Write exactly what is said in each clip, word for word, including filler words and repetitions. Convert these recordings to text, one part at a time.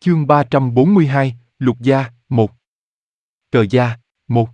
Chương ba trăm bốn mươi hai, Lục Gia, một. Cờ Gia, một.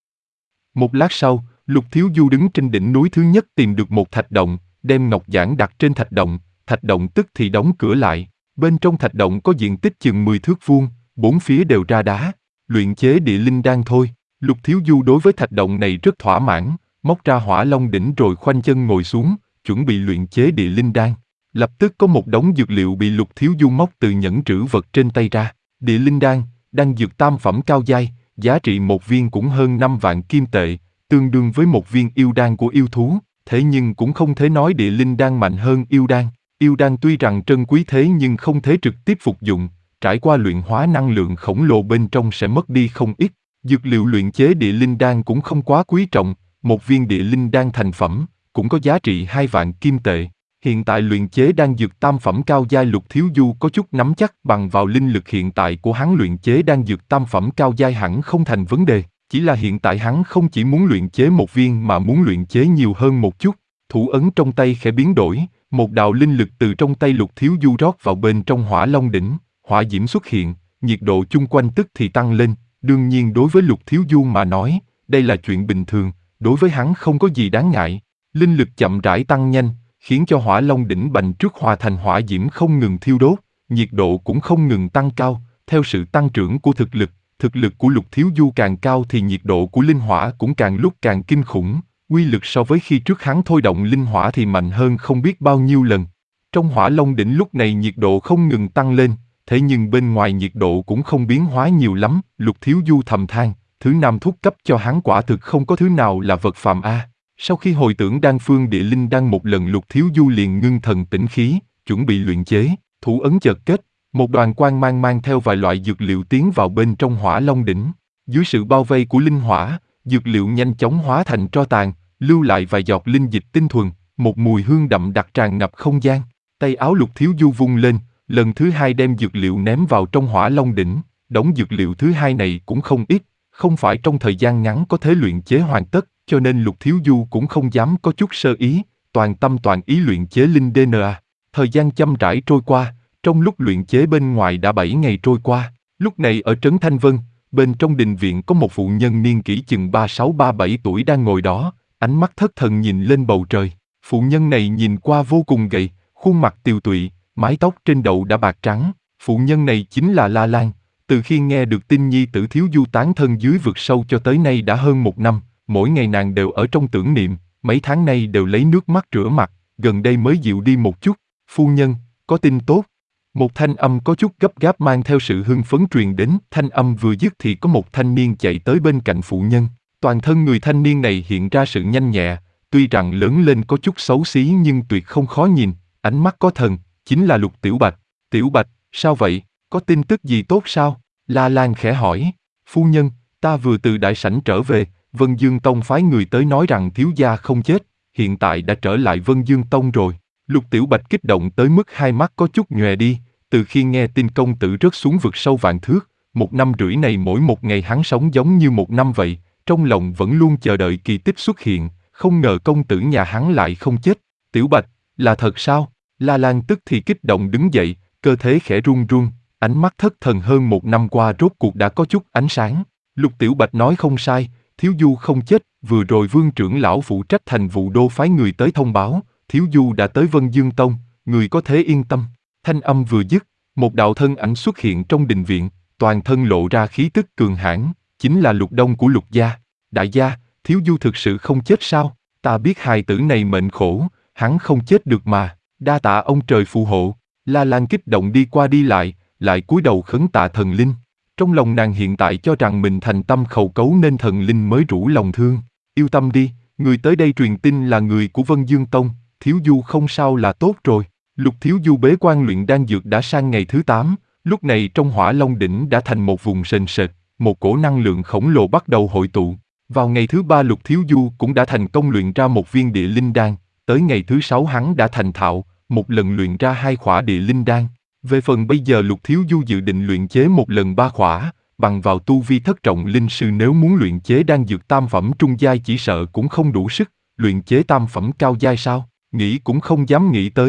Một lát sau, Lục Thiếu Du đứng trên đỉnh núi thứ nhất tìm được một thạch động, đem ngọc giản đặt trên thạch động, thạch động tức thì đóng cửa lại. Bên trong thạch động có diện tích chừng mười thước vuông, bốn phía đều ra đá, luyện chế địa linh đan thôi. Lục Thiếu Du đối với thạch động này rất thỏa mãn, móc ra hỏa long đỉnh rồi khoanh chân ngồi xuống, chuẩn bị luyện chế địa linh đan. Lập tức có một đống dược liệu bị Lục Thiếu Du móc từ nhẫn trữ vật trên tay ra. Địa linh đan, đan dược tam phẩm cao giai, giá trị một viên cũng hơn năm vạn kim tệ, tương đương với một viên yêu đan của yêu thú. Thế nhưng cũng không thể nói địa linh đan mạnh hơn yêu đan. Yêu đan tuy rằng trân quý thế nhưng không thể trực tiếp phục dụng, trải qua luyện hóa năng lượng khổng lồ bên trong sẽ mất đi không ít. Dược liệu luyện chế địa linh đan cũng không quá quý trọng, một viên địa linh đan thành phẩm cũng có giá trị hai vạn kim tệ. Hiện tại luyện chế đan dược tam phẩm cao giai Lục Thiếu Du có chút nắm chắc, bằng vào linh lực hiện tại của hắn luyện chế đan dược tam phẩm cao giai hẳn không thành vấn đề. Chỉ là hiện tại hắn không chỉ muốn luyện chế một viên mà muốn luyện chế nhiều hơn một chút. Thủ ấn trong tay khẽ biến đổi, một đạo linh lực từ trong tay Lục Thiếu Du rót vào bên trong hỏa long đỉnh, hỏa diễm xuất hiện, nhiệt độ chung quanh tức thì tăng lên. Đương nhiên đối với Lục Thiếu Du mà nói, đây là chuyện bình thường, đối với hắn không có gì đáng ngại. Linh lực chậm rãi tăng nhanh, khiến cho hỏa long đỉnh bành trước hòa thành hỏa diễm không ngừng thiêu đốt, nhiệt độ cũng không ngừng tăng cao. Theo sự tăng trưởng của thực lực, thực lực của Lục Thiếu Du càng cao thì nhiệt độ của linh hỏa cũng càng lúc càng kinh khủng, uy lực so với khi trước hắn thôi động linh hỏa thì mạnh hơn không biết bao nhiêu lần. Trong hỏa long đỉnh lúc này nhiệt độ không ngừng tăng lên, thế nhưng bên ngoài nhiệt độ cũng không biến hóa nhiều lắm. Lục Thiếu Du thầm than, thứ nam thuốc cấp cho hắn quả thực không có thứ nào là vật phàm a. Sau khi hồi tưởng đan phương địa linh đan một lần, Lục Thiếu Du liền ngưng thần tĩnh khí, chuẩn bị luyện chế. Thủ ấn chợt kết, một đoàn quang mang mang theo vài loại dược liệu tiến vào bên trong hỏa long đỉnh. Dưới sự bao vây của linh hỏa, dược liệu nhanh chóng hóa thành tro tàn, lưu lại vài giọt linh dịch tinh thuần, một mùi hương đậm đặc tràn ngập không gian. Tay áo Lục Thiếu Du vung lên, lần thứ hai đem dược liệu ném vào trong hỏa long đỉnh. Đống dược liệu thứ hai này cũng không ít, không phải trong thời gian ngắn có thể luyện chế hoàn tất, cho nên Lục Thiếu Du cũng không dám có chút sơ ý, toàn tâm toàn ý luyện chế linh đê en a. Thời gian chậm rãi trôi qua, trong lúc luyện chế bên ngoài đã bảy ngày trôi qua. Lúc này ở trấn Thanh Vân, bên trong đình viện có một phụ nhân niên kỷ chừng ba sáu ba bảy tuổi đang ngồi đó, ánh mắt thất thần nhìn lên bầu trời. Phụ nhân này nhìn qua vô cùng gầy, khuôn mặt tiều tụy, mái tóc trên đầu đã bạc trắng. Phụ nhân này chính là La Lan. Từ khi nghe được tin nhi tử Thiếu Du tán thân dưới vực sâu cho tới nay đã hơn một năm, mỗi ngày nàng đều ở trong tưởng niệm, mấy tháng nay đều lấy nước mắt rửa mặt, gần đây mới dịu đi một chút. Phu nhân, có tin tốt. Một thanh âm có chút gấp gáp mang theo sự hưng phấn truyền đến. Thanh âm vừa dứt thì có một thanh niên chạy tới bên cạnh phụ nhân. Toàn thân người thanh niên này hiện ra sự nhanh nhẹ, tuy rằng lớn lên có chút xấu xí nhưng tuyệt không khó nhìn, ánh mắt có thần, chính là Lục Tiểu Bạch. Tiểu Bạch, sao vậy, có tin tức gì tốt sao? La Lan khẽ hỏi. Phu nhân, ta vừa từ đại sảnh trở về, Vân Dương Tông phái người tới nói rằng thiếu gia không chết, hiện tại đã trở lại Vân Dương Tông rồi. Lục Tiểu Bạch kích động tới mức hai mắt có chút nhòe đi. Từ khi nghe tin công tử rớt xuống vực sâu vạn thước, một năm rưỡi này mỗi một ngày hắn sống giống như một năm vậy, trong lòng vẫn luôn chờ đợi kỳ tích xuất hiện, không ngờ công tử nhà hắn lại không chết. Tiểu Bạch, là thật sao? La Lan tức thì kích động đứng dậy, cơ thể khẽ run run, ánh mắt thất thần hơn một năm qua rốt cuộc đã có chút ánh sáng. Lục Tiểu Bạch nói không sai, Thiếu Du không chết, vừa rồi Vương trưởng lão phụ trách thành vụ đô phái người tới thông báo, Thiếu Du đã tới Vân Dương Tông, người có thể yên tâm. Thanh âm vừa dứt, một đạo thân ảnh xuất hiện trong đình viện, toàn thân lộ ra khí tức cường hãn, chính là Lục Đông của Lục gia. Đại gia, Thiếu Du thực sự không chết sao? Ta biết hài tử này mệnh khổ, hắn không chết được mà, đa tạ ông trời phù hộ. La Lan kích động đi qua đi lại, lại cúi đầu khấn tạ thần linh. Trong lòng nàng hiện tại cho rằng mình thành tâm khẩu cấu nên thần linh mới rủ lòng thương. Yêu tâm đi, người tới đây truyền tin là người của Vân Dương Tông, Thiếu Du không sao là tốt rồi. Lục Thiếu Du bế quan luyện đan dược đã sang ngày thứ tám, lúc này trong hỏa long đỉnh đã thành một vùng sền sệt, một cổ năng lượng khổng lồ bắt đầu hội tụ. Vào ngày thứ ba Lục Thiếu Du cũng đã thành công luyện ra một viên địa linh đan, tới ngày thứ sáu hắn đã thành thạo, một lần luyện ra hai khỏa địa linh đan. Về phần bây giờ Lục Thiếu Du dự định luyện chế một lần ba khỏa, bằng vào tu vi thất trọng linh sư nếu muốn luyện chế đan dược tam phẩm trung giai chỉ sợ cũng không đủ sức, luyện chế tam phẩm cao giai sao, nghĩ cũng không dám nghĩ tới.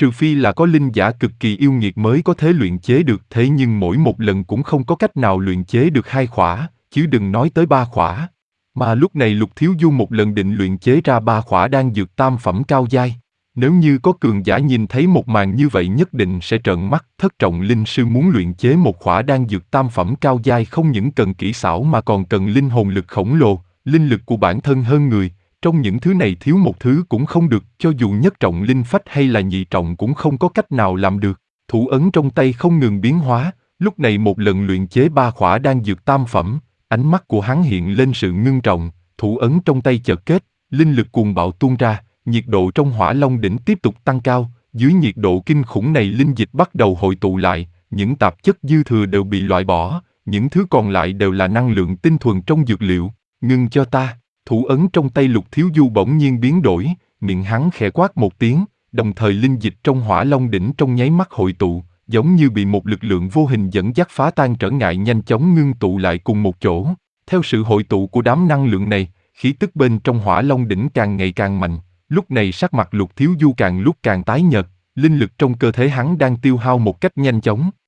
trừ phi là có linh giả cực kỳ yêu nghiệt mới có thể luyện chế được, thế nhưng mỗi một lần cũng không có cách nào luyện chế được hai khỏa, chứ đừng nói tới ba khỏa. Mà lúc này Lục Thiếu Du một lần định luyện chế ra ba khỏa đan dược tam phẩm cao giai. Nếu như có cường giả nhìn thấy một màn như vậy nhất định sẽ trợn mắt. Thất trọng linh sư muốn luyện chế một khỏa đan dược tam phẩm cao giai không những cần kỹ xảo mà còn cần linh hồn lực khổng lồ, linh lực của bản thân hơn người. Trong những thứ này thiếu một thứ cũng không được, cho dù nhất trọng linh phách hay là nhị trọng cũng không có cách nào làm được. Thủ ấn trong tay không ngừng biến hóa, lúc này một lần luyện chế ba khỏa đan dược tam phẩm, ánh mắt của hắn hiện lên sự ngưng trọng, thủ ấn trong tay chợt kết, linh lực cuồng bạo tuôn ra, nhiệt độ trong Hỏa Long đỉnh tiếp tục tăng cao, dưới nhiệt độ kinh khủng này linh dịch bắt đầu hội tụ lại, những tạp chất dư thừa đều bị loại bỏ, những thứ còn lại đều là năng lượng tinh thuần trong dược liệu. Ngưng cho ta. Thủ ấn trong tay Lục Thiếu Du bỗng nhiên biến đổi, miệng hắn khẽ quát một tiếng, đồng thời linh dịch trong Hỏa Long đỉnh trong nháy mắt hội tụ, giống như bị một lực lượng vô hình dẫn dắt phá tan trở ngại nhanh chóng ngưng tụ lại cùng một chỗ. Theo sự hội tụ của đám năng lượng này, khí tức bên trong Hỏa Long đỉnh càng ngày càng mạnh, lúc này sắc mặt Lục Thiếu Du càng lúc càng tái nhợt, linh lực trong cơ thể hắn đang tiêu hao một cách nhanh chóng.